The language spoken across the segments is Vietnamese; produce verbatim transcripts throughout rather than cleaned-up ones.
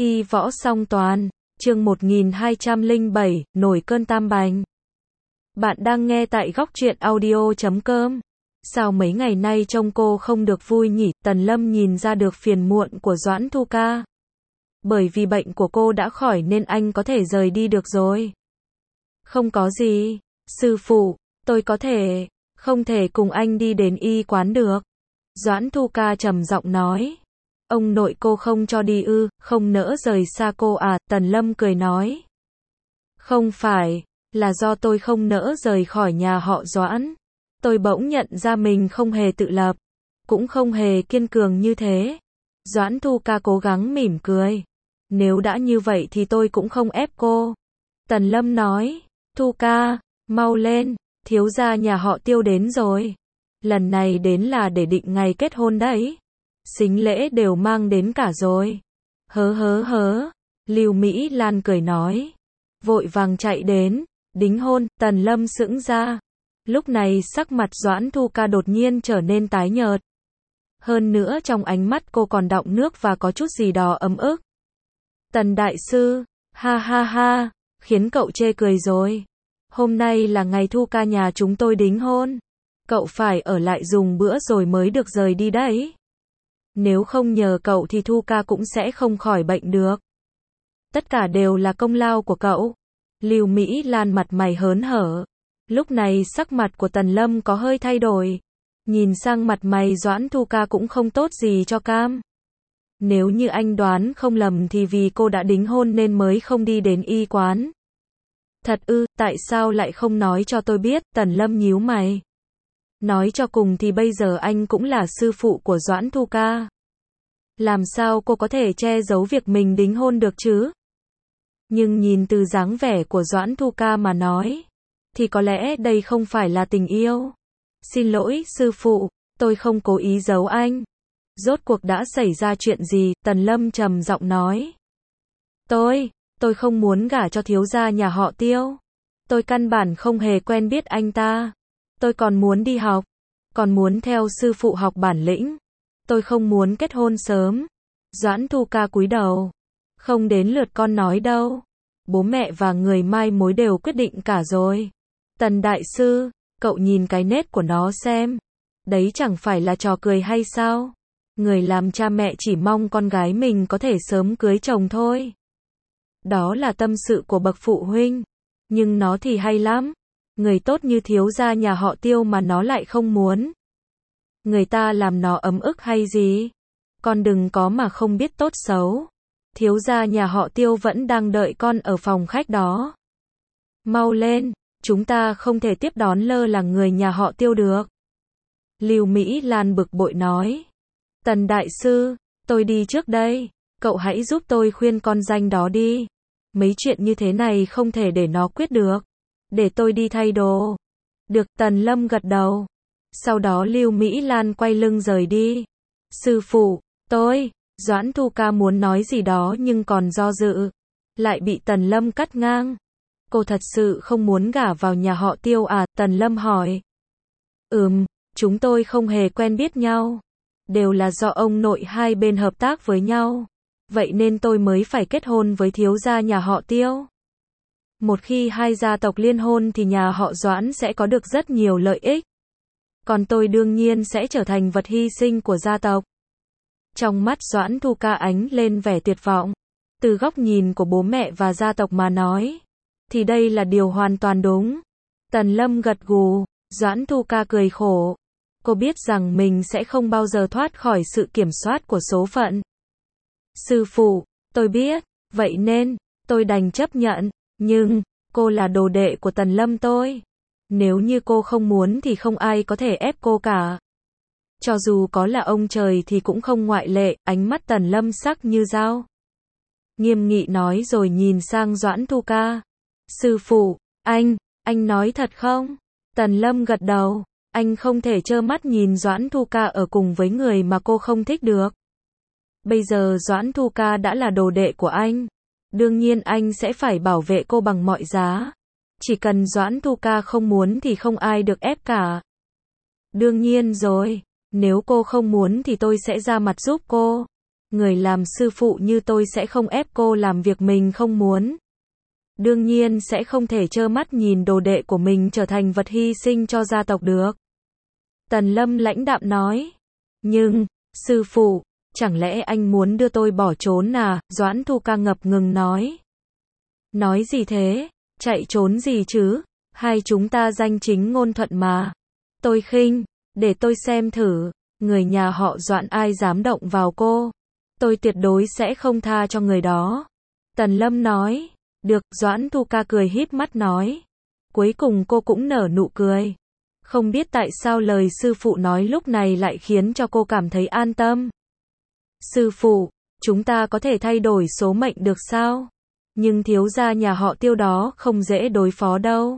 Y võ song toàn, chương một nghìn hai trăm lẻ bảy, nổi cơn tam bành. Bạn đang nghe tại góc truyện audio chấm com. Sao mấy ngày nay trông cô không được vui nhỉ? Tần Lâm nhìn ra được phiền muộn của Doãn Thu Ca. Bởi vì bệnh của cô đã khỏi nên anh có thể rời đi được rồi. Không có gì, sư phụ, tôi có thể, không thể cùng anh đi đến y quán được. Doãn Thu Ca trầm giọng nói. Ông nội cô không cho đi ư, không nỡ rời xa cô à? Tần Lâm cười nói. Không phải, là do tôi không nỡ rời khỏi nhà họ Doãn. Tôi bỗng nhận ra mình không hề tự lập, cũng không hề kiên cường như thế. Doãn Thu Ca cố gắng mỉm cười. Nếu đã như vậy thì tôi cũng không ép cô. Tần Lâm nói. Thu Ca, mau lên, thiếu gia nhà họ Tiêu đến rồi. Lần này đến là để định ngày kết hôn đấy. Sính lễ đều mang đến cả rồi. Hớ hớ hớ. Lưu Mỹ Lan cười nói. Vội vàng chạy đến. Đính hôn. Tần Lâm sững ra. Lúc này sắc mặt Doãn Thu Ca đột nhiên trở nên tái nhợt. Hơn nữa trong ánh mắt cô còn đọng nước và có chút gì đó ấm ức. Tần đại sư. Ha ha ha. Khiến cậu chê cười rồi. Hôm nay là ngày Thu Ca nhà chúng tôi đính hôn. Cậu phải ở lại dùng bữa rồi mới được rời đi đấy. Nếu không nhờ cậu thì Thu Ca cũng sẽ không khỏi bệnh được. Tất cả đều là công lao của cậu. Lưu Mỹ Lan mặt mày hớn hở. Lúc này sắc mặt của Tần Lâm có hơi thay đổi. Nhìn sang mặt mày Doãn Thu Ca cũng không tốt gì cho cam. Nếu như anh đoán không lầm thì vì cô đã đính hôn nên mới không đi đến y quán. Thật ư, tại sao lại không nói cho tôi biết? Tần Lâm nhíu mày. Nói cho cùng thì bây giờ anh cũng là sư phụ của Doãn Thu Ca. Làm sao cô có thể che giấu việc mình đính hôn được chứ? Nhưng nhìn từ dáng vẻ của Doãn Thu Ca mà nói, thì có lẽ đây không phải là tình yêu. Xin lỗi, sư phụ, tôi không cố ý giấu anh. Rốt cuộc đã xảy ra chuyện gì? Tần Lâm trầm giọng nói. Tôi, tôi không muốn gả cho thiếu gia nhà họ Tiêu. Tôi căn bản không hề quen biết anh ta. Tôi còn muốn đi học, còn muốn theo sư phụ học bản lĩnh. Tôi không muốn kết hôn sớm. Doãn Thu Ca cúi đầu. Không đến lượt con nói đâu. Bố mẹ và người mai mối đều quyết định cả rồi. Tần đại sư, cậu nhìn cái nết của nó xem. Đấy chẳng phải là trò cười hay sao? Người làm cha mẹ chỉ mong con gái mình có thể sớm cưới chồng thôi. Đó là tâm sự của bậc phụ huynh. Nhưng nó thì hay lắm. Người tốt như thiếu gia nhà họ Tiêu mà nó lại không muốn. Người ta làm nó ấm ức hay gì? Con đừng có mà không biết tốt xấu. Thiếu gia nhà họ Tiêu vẫn đang đợi con ở phòng khách đó. Mau lên, chúng ta không thể tiếp đón lơ là người nhà họ Tiêu được. Lưu Mỹ Lan bực bội nói. Tần đại sư, tôi đi trước đây. Cậu hãy giúp tôi khuyên con danh đó đi. Mấy chuyện như thế này không thể để nó quyết được. Để tôi đi thay đồ. Được, Tần Lâm gật đầu. Sau đó Lưu Mỹ Lan quay lưng rời đi. Sư phụ, tôi, Doãn Thu Ca muốn nói gì đó nhưng còn do dự. Lại bị Tần Lâm cắt ngang. Cô thật sự không muốn gả vào nhà họ Tiêu à? Tần Lâm hỏi. Ừm, chúng tôi không hề quen biết nhau. Đều là do ông nội hai bên hợp tác với nhau. Vậy nên tôi mới phải kết hôn với thiếu gia nhà họ Tiêu. Một khi hai gia tộc liên hôn thì nhà họ Doãn sẽ có được rất nhiều lợi ích. Còn tôi đương nhiên sẽ trở thành vật hy sinh của gia tộc. Trong mắt Doãn Thu Ca ánh lên vẻ tuyệt vọng. Từ góc nhìn của bố mẹ và gia tộc mà nói, thì đây là điều hoàn toàn đúng. Tần Lâm gật gù. Doãn Thu Ca cười khổ. Cô biết rằng mình sẽ không bao giờ thoát khỏi sự kiểm soát của số phận. Sư phụ, tôi biết, vậy nên, tôi đành chấp nhận. Nhưng, cô là đồ đệ của Tần Lâm tôi. Nếu như cô không muốn thì không ai có thể ép cô cả. Cho dù có là ông trời thì cũng không ngoại lệ. Ánh mắt Tần Lâm sắc như dao. Nghiêm nghị nói rồi nhìn sang Doãn Thu Ca. Sư phụ, anh, anh nói thật không? Tần Lâm gật đầu. Anh không thể trơ mắt nhìn Doãn Thu Ca ở cùng với người mà cô không thích được. Bây giờ Doãn Thu Ca đã là đồ đệ của anh. Đương nhiên anh sẽ phải bảo vệ cô bằng mọi giá. Chỉ cần Doãn Thu Ca không muốn thì không ai được ép cả. Đương nhiên rồi, nếu cô không muốn thì tôi sẽ ra mặt giúp cô. người làm sư phụ như tôi sẽ không ép cô làm việc mình không muốn. Đương nhiên sẽ không thể trơ mắt nhìn đồ đệ của mình trở thành vật hy sinh cho gia tộc được. Tần Lâm lãnh đạm nói. Nhưng, sư phụ, chẳng lẽ anh muốn đưa tôi bỏ trốn à? Doãn Thu Ca ngập ngừng nói. Nói gì thế? Chạy trốn gì chứ? Hai chúng ta danh chính ngôn thuận mà. Tôi khinh, để tôi xem thử, người nhà họ Doãn ai dám động vào cô. Tôi tuyệt đối sẽ không tha cho người đó. Tần Lâm nói. Được, Doãn Thu Ca cười híp mắt nói. Cuối cùng cô cũng nở nụ cười. Không biết tại sao lời sư phụ nói lúc này lại khiến cho cô cảm thấy an tâm. Sư phụ, chúng ta có thể thay đổi số mệnh được sao? Nhưng thiếu gia nhà họ Tiêu đó không dễ đối phó đâu.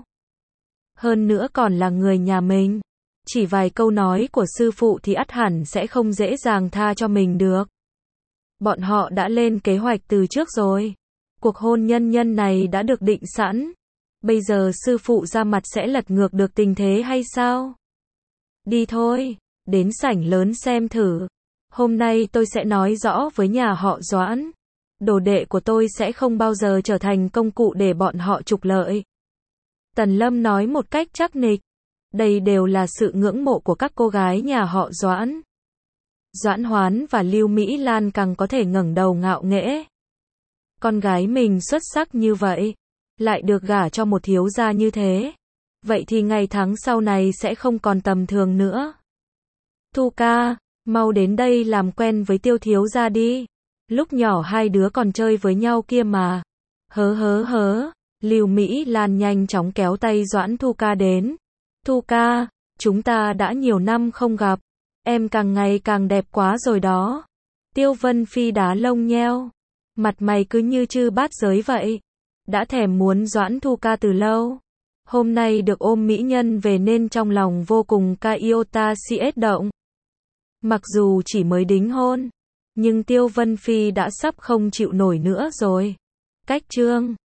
Hơn nữa còn là người nhà mình. Chỉ vài câu nói của sư phụ thì ắt hẳn sẽ không dễ dàng tha cho mình được. Bọn họ đã lên kế hoạch từ trước rồi. Cuộc hôn nhân nhân này đã được định sẵn. Bây giờ sư phụ ra mặt sẽ lật ngược được tình thế hay sao? Đi thôi, đến sảnh lớn xem thử. Hôm nay tôi sẽ nói rõ với nhà họ Doãn. Đồ đệ của tôi sẽ không bao giờ trở thành công cụ để bọn họ trục lợi. Tần Lâm nói một cách chắc nịch. Đây đều là sự ngưỡng mộ của các cô gái nhà họ Doãn. Doãn Hoán và Lưu Mỹ Lan càng có thể ngẩng đầu ngạo nghễ. Con gái mình xuất sắc như vậy, lại được gả cho một thiếu gia như thế. Vậy thì ngày tháng sau này sẽ không còn tầm thường nữa. Thu Ca, mau đến đây làm quen với Tiêu thiếu gia đi. Lúc nhỏ hai đứa còn chơi với nhau kia mà. Hớ hớ hớ, Lưu Mỹ Lan nhanh chóng kéo tay Doãn Thu Ca đến. Thu Ca, chúng ta đã nhiều năm không gặp. Em càng ngày càng đẹp quá rồi đó. Tiêu Vân Phi đá lông nheo. Mặt mày cứ như chư bát giới vậy. Đã thèm muốn Doãn Thu Ca từ lâu. Hôm nay được ôm mỹ nhân về nên trong lòng vô cùng ca iota siết động. Mặc dù chỉ mới đính hôn, nhưng Tiêu Vân Phi đã sắp không chịu nổi nữa rồi. Cách chương